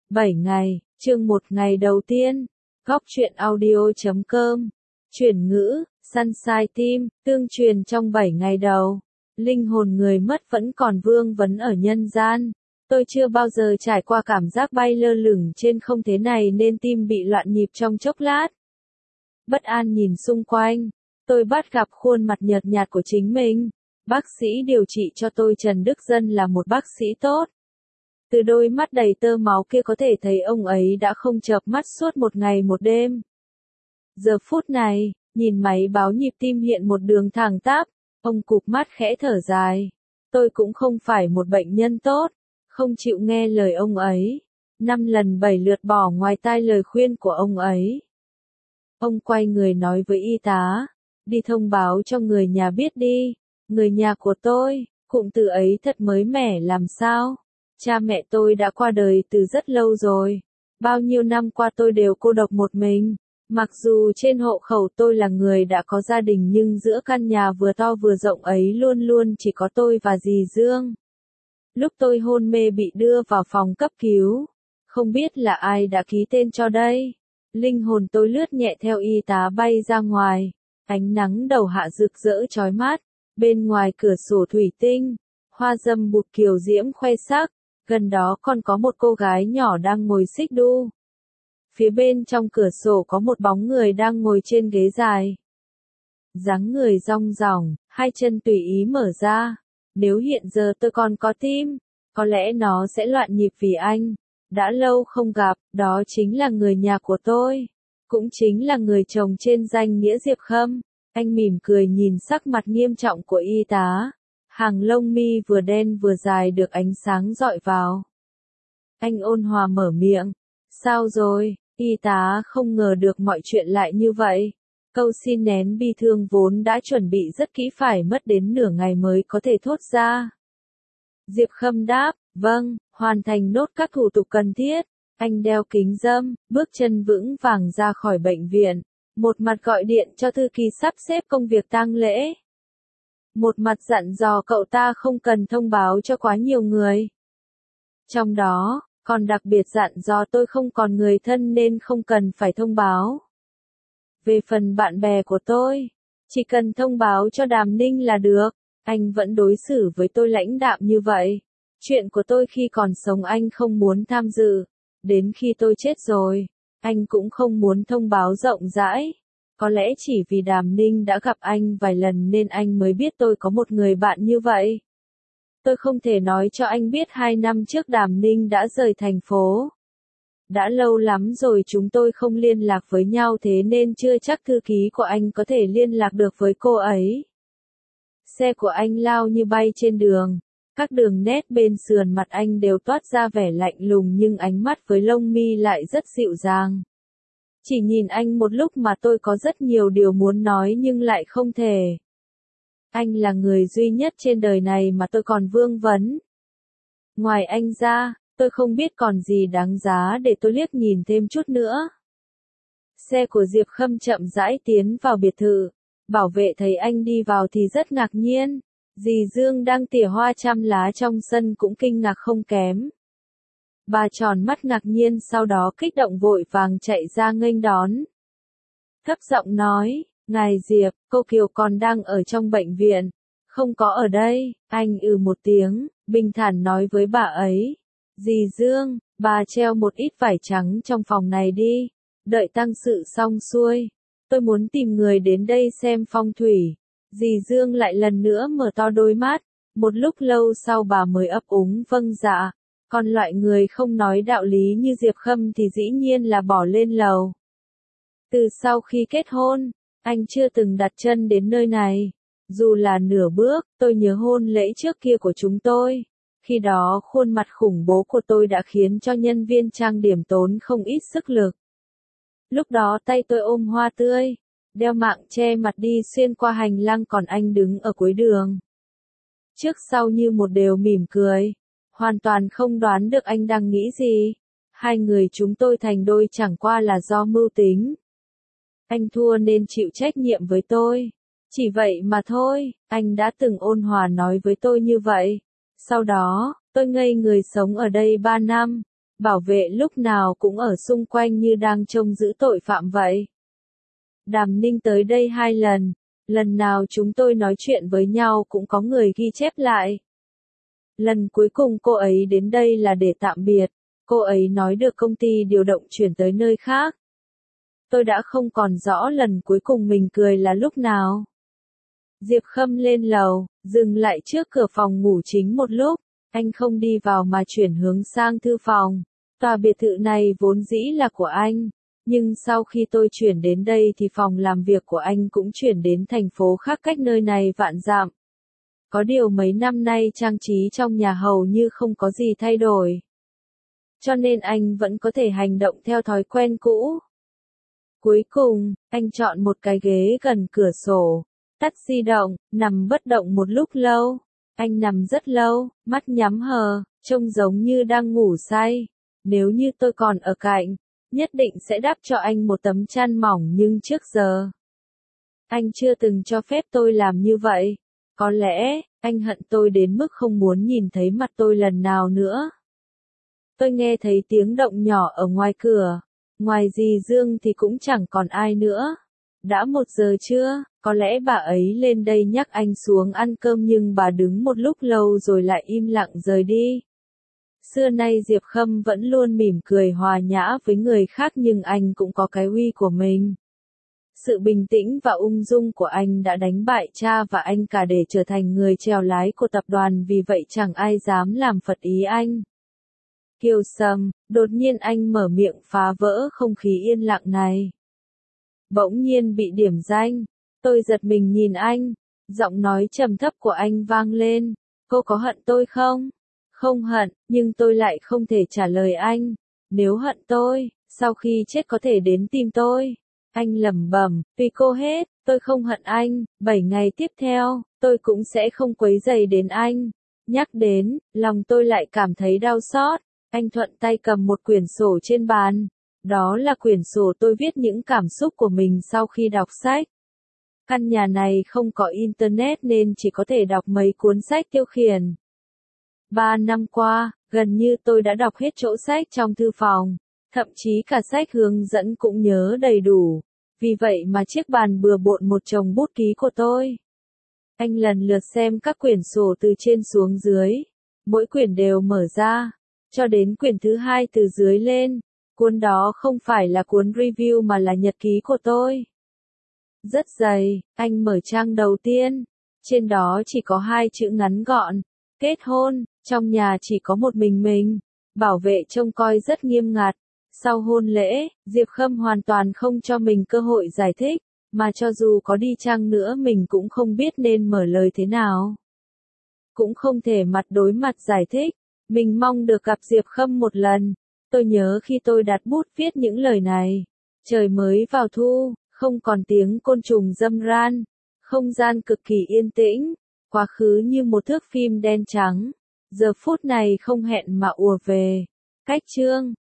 7 ngày, chương 1 ngày đầu tiên. Góc truyện audio.com. Chuyển ngữ, Sunshine Team, tương truyền trong 7 ngày đầu. Linh hồn người mất vẫn còn vương vấn ở nhân gian. Tôi chưa bao giờ trải qua cảm giác bay lơ lửng trên không thế này nên tim bị loạn nhịp trong chốc lát. Bất an nhìn xung quanh, tôi bắt gặp khuôn mặt nhợt nhạt của chính mình. Bác sĩ điều trị cho tôi Trần Đức Dân là một bác sĩ tốt. Từ đôi mắt đầy tơ máu kia có thể thấy ông ấy đã không chợp mắt suốt một ngày một đêm. Giờ phút này, nhìn máy báo nhịp tim hiện một đường thẳng tắp, ông cụp mắt khẽ thở dài. Tôi cũng không phải một bệnh nhân tốt, không chịu nghe lời ông ấy. 5 lần 7 lượt bỏ ngoài tai lời khuyên của ông ấy. Ông quay người nói với y tá, đi thông báo cho người nhà biết đi, người nhà của tôi, cụm từ ấy thật mới mẻ làm sao. Cha mẹ tôi đã qua đời từ rất lâu rồi. Bao nhiêu năm qua tôi đều cô độc một mình. Mặc dù trên hộ khẩu tôi là người đã có gia đình nhưng giữa căn nhà vừa to vừa rộng ấy luôn luôn chỉ có tôi và dì Dương. Lúc tôi hôn mê bị đưa vào phòng cấp cứu, không biết là ai đã ký tên cho đây. Linh hồn tôi lướt nhẹ theo y tá bay ra ngoài. Ánh nắng đầu hạ rực rỡ chói mắt. Bên ngoài cửa sổ thủy tinh, hoa dâm bụt kiều diễm khoe sắc. Gần đó còn có một cô gái nhỏ đang ngồi xích đu. Phía bên trong cửa sổ có một bóng người đang ngồi trên ghế dài. Dáng người rong ròng, hai chân tùy ý mở ra. Nếu hiện giờ tôi còn có tim, có lẽ nó sẽ loạn nhịp vì anh. Đã lâu không gặp, đó chính là người nhà của tôi. Cũng chính là người chồng trên danh nghĩa Diệp Khâm. Anh mỉm cười nhìn sắc mặt nghiêm trọng của y tá. Hàng lông mi vừa đen vừa dài được ánh sáng dọi vào. Anh ôn hòa mở miệng. Sao rồi? Y tá không ngờ được mọi chuyện lại như vậy. Câu xin nén bi thương vốn đã chuẩn bị rất kỹ phải mất đến nửa ngày mới có thể thốt ra. Diệp Khâm đáp, vâng, hoàn thành nốt các thủ tục cần thiết. Anh đeo kính râm, bước chân vững vàng ra khỏi bệnh viện. Một mặt gọi điện cho thư ký sắp xếp công việc tang lễ. Một mặt dặn dò cậu ta không cần thông báo cho quá nhiều người. Trong đó, còn đặc biệt dặn dò tôi không còn người thân nên không cần phải thông báo. Về phần bạn bè của tôi, chỉ cần thông báo cho Đàm Ninh là được. Anh vẫn đối xử với tôi lãnh đạm như vậy. Chuyện của tôi khi còn sống anh không muốn tham dự. Đến khi tôi chết rồi, anh cũng không muốn thông báo rộng rãi. Có lẽ chỉ vì Đàm Ninh đã gặp anh vài lần nên anh mới biết tôi có một người bạn như vậy. Tôi không thể nói cho anh biết 2 năm trước Đàm Ninh đã rời thành phố. Đã lâu lắm rồi chúng tôi không liên lạc với nhau thế nên chưa chắc thư ký của anh có thể liên lạc được với cô ấy. Xe của anh lao như bay trên đường. Các đường nét bên sườn mặt anh đều toát ra vẻ lạnh lùng nhưng ánh mắt với lông mi lại rất dịu dàng. Chỉ nhìn anh một lúc mà tôi có rất nhiều điều muốn nói nhưng lại không thể. Anh là người duy nhất trên đời này mà tôi còn vương vấn. Ngoài anh ra, tôi không biết còn gì đáng giá để tôi liếc nhìn thêm chút nữa. Xe của Diệp Khâm chậm rãi tiến vào biệt thự. Bảo vệ thấy anh đi vào thì rất ngạc nhiên. Dì Dương đang tỉa hoa trăm lá trong sân cũng kinh ngạc không kém. Bà tròn mắt ngạc nhiên sau đó kích động vội vàng chạy ra nghênh đón. Thấp giọng nói, ngài Diệp, cô Kiều còn đang ở trong bệnh viện. Không có ở đây, anh một tiếng, bình thản nói với bà ấy. Dì Dương, bà treo một ít vải trắng trong phòng này đi. Đợi tang sự xong xuôi. Tôi muốn tìm người đến đây xem phong thủy. Dì Dương lại lần nữa mở to đôi mắt. Một lúc lâu sau bà mới ấp úng vâng dạ. Còn loại người không nói đạo lý như Diệp Khâm thì dĩ nhiên là bỏ lên lầu. Từ sau khi kết hôn, anh chưa từng đặt chân đến nơi này. Dù là nửa bước, tôi nhớ hôn lễ trước kia của chúng tôi. Khi đó khuôn mặt khủng bố của tôi đã khiến cho nhân viên trang điểm tốn không ít sức lực. Lúc đó tay tôi ôm hoa tươi, đeo mạng che mặt đi xuyên qua hành lang còn anh đứng ở cuối đường. Trước sau như một đều mỉm cười. Hoàn toàn không đoán được anh đang nghĩ gì. Hai người chúng tôi thành đôi chẳng qua là do mưu tính. Anh thua nên chịu trách nhiệm với tôi. Chỉ vậy mà thôi, anh đã từng ôn hòa nói với tôi như vậy. Sau đó, tôi ngây người sống ở đây 3 năm. Bảo vệ lúc nào cũng ở xung quanh như đang trông giữ tội phạm vậy. Đàm Ninh tới đây 2 lần, lần nào chúng tôi nói chuyện với nhau cũng có người ghi chép lại. Lần cuối cùng cô ấy đến đây là để tạm biệt, cô ấy nói được công ty điều động chuyển tới nơi khác. Tôi đã không còn rõ lần cuối cùng mình cười là lúc nào. Diệp Khâm lên lầu, dừng lại trước cửa phòng ngủ chính một lúc, anh không đi vào mà chuyển hướng sang thư phòng. Tòa biệt thự này vốn dĩ là của anh, nhưng sau khi tôi chuyển đến đây thì phòng làm việc của anh cũng chuyển đến thành phố khác cách nơi này vạn dặm. Có điều mấy năm nay trang trí trong nhà hầu như không có gì thay đổi. Cho nên anh vẫn có thể hành động theo thói quen cũ. Cuối cùng, anh chọn một cái ghế gần cửa sổ, tắt di động, nằm bất động một lúc lâu. Anh nằm rất lâu, mắt nhắm hờ, trông giống như đang ngủ say. Nếu như tôi còn ở cạnh, nhất định sẽ đắp cho anh một tấm chăn mỏng nhưng trước giờ, anh chưa từng cho phép tôi làm như vậy. Có lẽ, anh hận tôi đến mức không muốn nhìn thấy mặt tôi lần nào nữa. Tôi nghe thấy tiếng động nhỏ ở ngoài cửa. Ngoài dì Dương thì cũng chẳng còn ai nữa. Đã 1 giờ trưa, có lẽ bà ấy lên đây nhắc anh xuống ăn cơm nhưng bà đứng một lúc lâu rồi lại im lặng rời đi. Xưa nay Diệp Khâm vẫn luôn mỉm cười hòa nhã với người khác nhưng anh cũng có cái uy của mình. Sự bình tĩnh và ung dung của anh đã đánh bại cha và anh cả để trở thành người chèo lái của tập đoàn, vì vậy chẳng ai dám làm phật ý anh. Kiều Sâm, đột nhiên anh mở miệng phá vỡ không khí yên lặng này. Bỗng nhiên bị điểm danh, tôi giật mình nhìn anh, giọng nói trầm thấp của anh vang lên, cô có hận tôi không? Không hận, nhưng tôi lại không thể trả lời anh. Nếu hận tôi, sau khi chết có thể đến tìm tôi. Anh lẩm bẩm, vì cô hết, tôi không hận anh, 7 ngày tiếp theo, tôi cũng sẽ không quấy rầy đến anh. Nhắc đến, lòng tôi lại cảm thấy đau xót. Anh thuận tay cầm một quyển sổ trên bàn. Đó là quyển sổ tôi viết những cảm xúc của mình sau khi đọc sách. Căn nhà này không có internet nên chỉ có thể đọc mấy cuốn sách tiêu khiển. 3 năm qua, gần như tôi đã đọc hết chỗ sách trong thư phòng, thậm chí cả sách hướng dẫn cũng nhớ đầy đủ. Vì vậy mà chiếc bàn bừa bộn một chồng bút ký của tôi. Anh lần lượt xem các quyển sổ từ trên xuống dưới, mỗi quyển đều mở ra, cho đến quyển thứ 2 từ dưới lên. Cuốn đó không phải là cuốn review mà là nhật ký của tôi. Rất dày, anh mở trang đầu tiên. Trên đó chỉ có 2 chữ ngắn gọn, kết hôn, trong nhà chỉ có một mình. Bảo vệ trông coi rất nghiêm ngặt. Sau hôn lễ, Diệp Khâm hoàn toàn không cho mình cơ hội giải thích, mà cho dù có đi chăng nữa mình cũng không biết nên mở lời thế nào. Cũng không thể mặt đối mặt giải thích. Mình mong được gặp Diệp Khâm một lần. Tôi nhớ khi tôi đặt bút viết những lời này. Trời mới vào thu, không còn tiếng côn trùng râm ran. Không gian cực kỳ yên tĩnh. Quá khứ như một thước phim đen trắng. Giờ phút này không hẹn mà ùa về. Cách chương